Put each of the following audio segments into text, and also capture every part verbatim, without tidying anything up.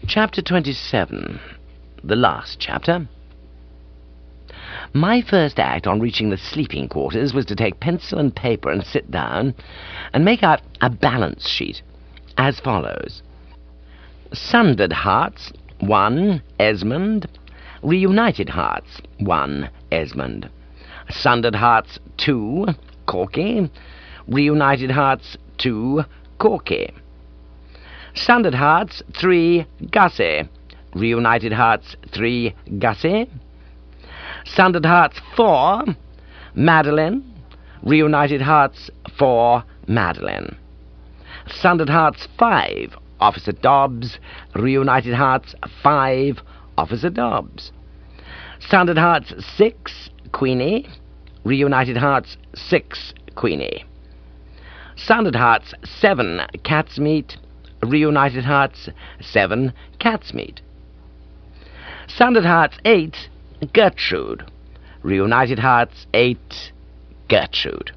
Chapter twenty-seven. The last chapter. My first act on reaching the sleeping quarters was to take pencil and paper and sit down and make out a balance sheet as follows. Sundered hearts, one, Esmond. Reunited hearts, one, Esmond. Sundered hearts, two, Corky. Reunited hearts, two, Corky. Sundered hearts, three, Gussie. Reunited hearts, three, Gussie. Sundered hearts, four, Madeline. Reunited hearts, four, Madeline. Sundered hearts, five, Officer Dobbs. Reunited hearts, five, Officer Dobbs. Sundered hearts, six, Queenie. Reunited hearts, six, Queenie. Sundered hearts, seven, Catsmeat. Reunited hearts, seven, Catsmeat. Sundered hearts, eight, Gertrude. Reunited hearts, eight, Gertrude.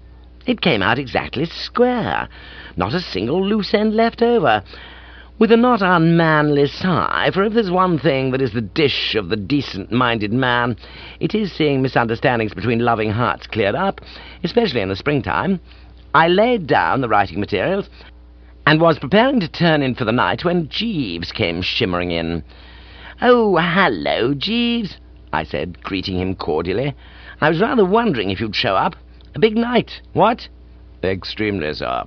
It came out exactly square, not a single loose end left over, with a not unmanly sigh, for if there's one thing that is the dish of the decent-minded man, it is seeing misunderstandings between loving hearts cleared up, especially in the springtime. I laid down the writing materials and was preparing to turn in for the night when Jeeves came shimmering in. "Oh, hello, Jeeves," I said, greeting him cordially. "I was rather wondering if you'd show up. A big night, what?" "Extremely, sir."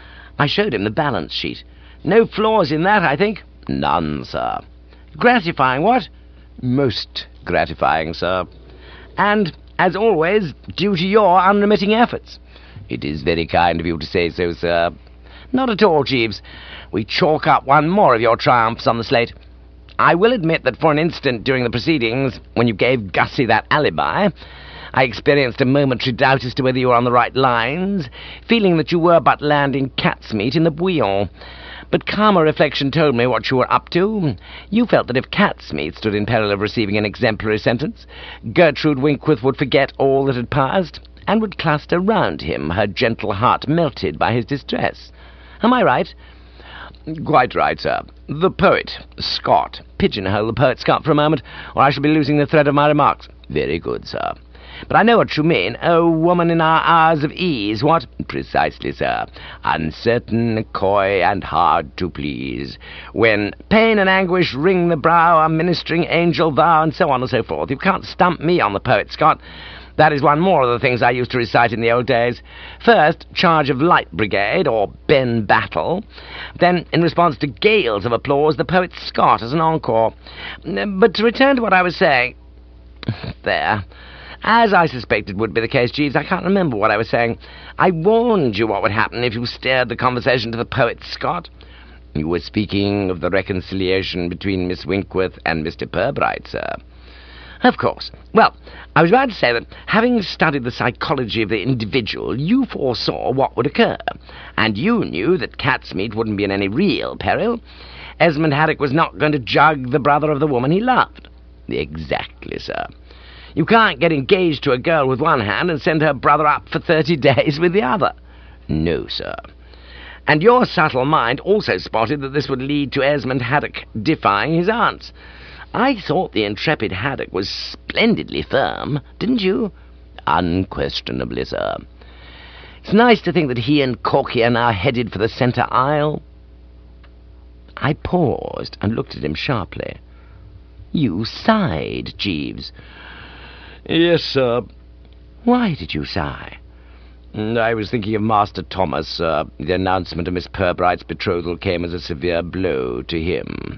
I showed him the balance sheet. "No flaws in that, I think?" "None, sir." "Gratifying, what?" "Most gratifying, sir." "And, as always, due to your unremitting efforts." "It is very kind of you to say so, sir." "Not at all, Jeeves. We chalk up one more of your triumphs on the slate. I will admit that for an instant during the proceedings, when you gave Gussie that alibi, I experienced a momentary doubt as to whether you were on the right lines, feeling that you were but landing cat's meat in the bouillon. But calmer reflection told me what you were up to. You felt that if cat's meat stood in peril of receiving an exemplary sentence, Gertrude Winkworth would forget all that had passed, and would cluster round him, her gentle heart melted by his distress. Am I right?" "Quite right, sir. The poet, Scott. Pigeonhole the poet Scott for a moment, or I shall be losing the thread of my remarks." "Very good, sir." "But I know what you mean. Oh, woman in our hours of ease, what?" "Precisely, sir. Uncertain, coy, and hard to please. When pain and anguish wring the brow, a ministering angel thou, and so on and so forth. You can't stump me on the poet Scott. That is one more of the things I used to recite in the old days. First, charge of Light Brigade, or Ben Battle. Then, in response to gales of applause, the poet Scott as an encore. But to return to what I was saying... There. As I suspected would be the case, Jeeves, I can't remember what I was saying. I warned you what would happen if you steered the conversation to the poet Scott." "You were speaking of the reconciliation between Miss Winkworth and Mister Pirbright, sir." "Of course. Well, I was about to say that, having studied the psychology of the individual, you foresaw what would occur, and you knew that cat's meat wouldn't be in any real peril. Esmond Haddock was not going to jug the brother of the woman he loved." "Exactly, sir." "You can't get engaged to a girl with one hand and send her brother up for thirty days with the other." "No, sir." "And your subtle mind also spotted that this would lead to Esmond Haddock defying his aunts. I thought the intrepid Haddock was splendidly firm, didn't you?" "Unquestionably, sir." "It's nice to think that he and Corky are now headed for the centre aisle." I paused and looked at him sharply. You sighed, Jeeves. "Yes, sir." "Why did you sigh?" "I was thinking of Master Thomas, sir. The announcement of Miss Pirbright's betrothal came as a severe blow to him."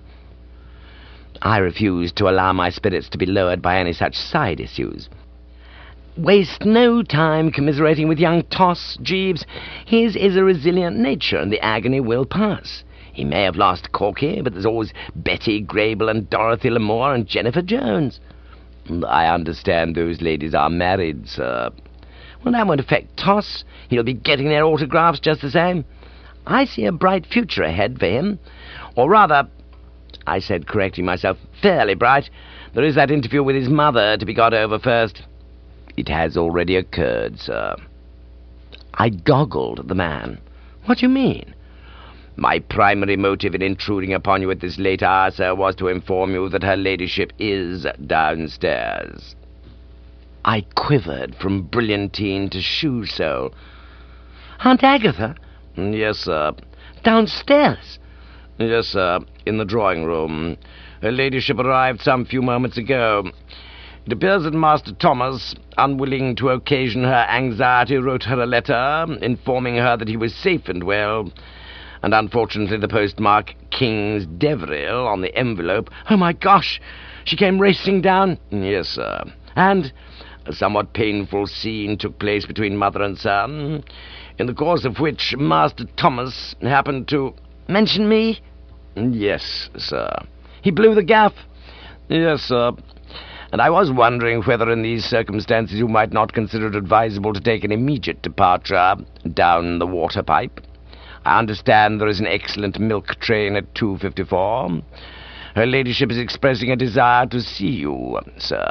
I refused to allow my spirits to be lowered by any such side issues. "Waste no time commiserating with young Toss, Jeeves. His is a resilient nature, and the agony will pass. He may have lost Corky, but there's always Betty Grable and Dorothy L'Amour and Jennifer Jones." "I understand those ladies are married, sir." "Well, that won't affect Toss. He'll be getting their autographs just the same. I see a bright future ahead for him. Or rather, I said, correcting myself, fairly bright. There is that interview with his mother to be got over first." "It has already occurred, sir." I goggled at the man. "What do you mean?" My primary motive in intruding upon you at this late hour, sir, was to inform you that her ladyship is downstairs. I quivered from brilliantine to shoe-sole. Aunt Agatha? Yes, sir. Downstairs? Yes, sir, in the drawing-room. Her ladyship arrived some few moments ago. It appears that Master Thomas, unwilling to occasion her anxiety, wrote her a letter informing her that he was safe and well, and unfortunately the postmark King's Deverill on the envelope. Oh, my gosh! She came racing down? Yes, sir. And a somewhat painful scene took place between mother and son, in the course of which Master Thomas happened to... Mention me? Yes, sir. He blew the gaff? Yes, sir. And I was wondering whether in these circumstances you might not consider it advisable to take an immediate departure down the water pipe. I understand there is an excellent milk train at two fifty-four. Her ladyship is expressing a desire to see you, sir.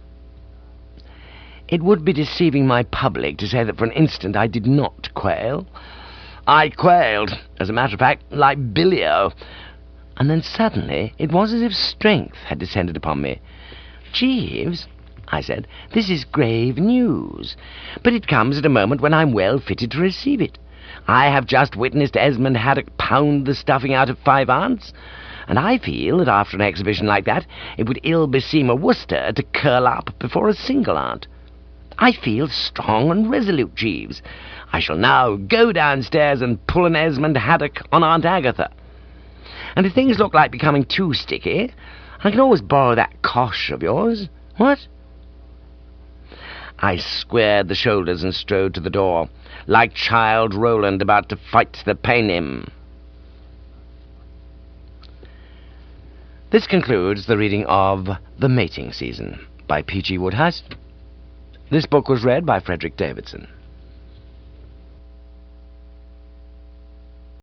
It would be deceiving my public to say that for an instant I did not quail. I quailed, as a matter of fact, like Billio. And then suddenly it was as if strength had descended upon me. Jeeves, I said, this is grave news, but it comes at a moment when I'm well fitted to receive it. I have just witnessed Esmond Haddock pound the stuffing out of five aunts, and I feel that after an exhibition like that it would ill beseem a Worcester to curl up before a single aunt. I feel strong and resolute, Jeeves. I shall now go downstairs and pull an Esmond Haddock on Aunt Agatha. And if things look like becoming too sticky, I can always borrow that cosh of yours. What? I squared the shoulders and strode to the door, like Childe Roland about to fight the Paynim. This concludes the reading of The Mating Season by P G Wodehouse. This book was read by Frederick Davidson.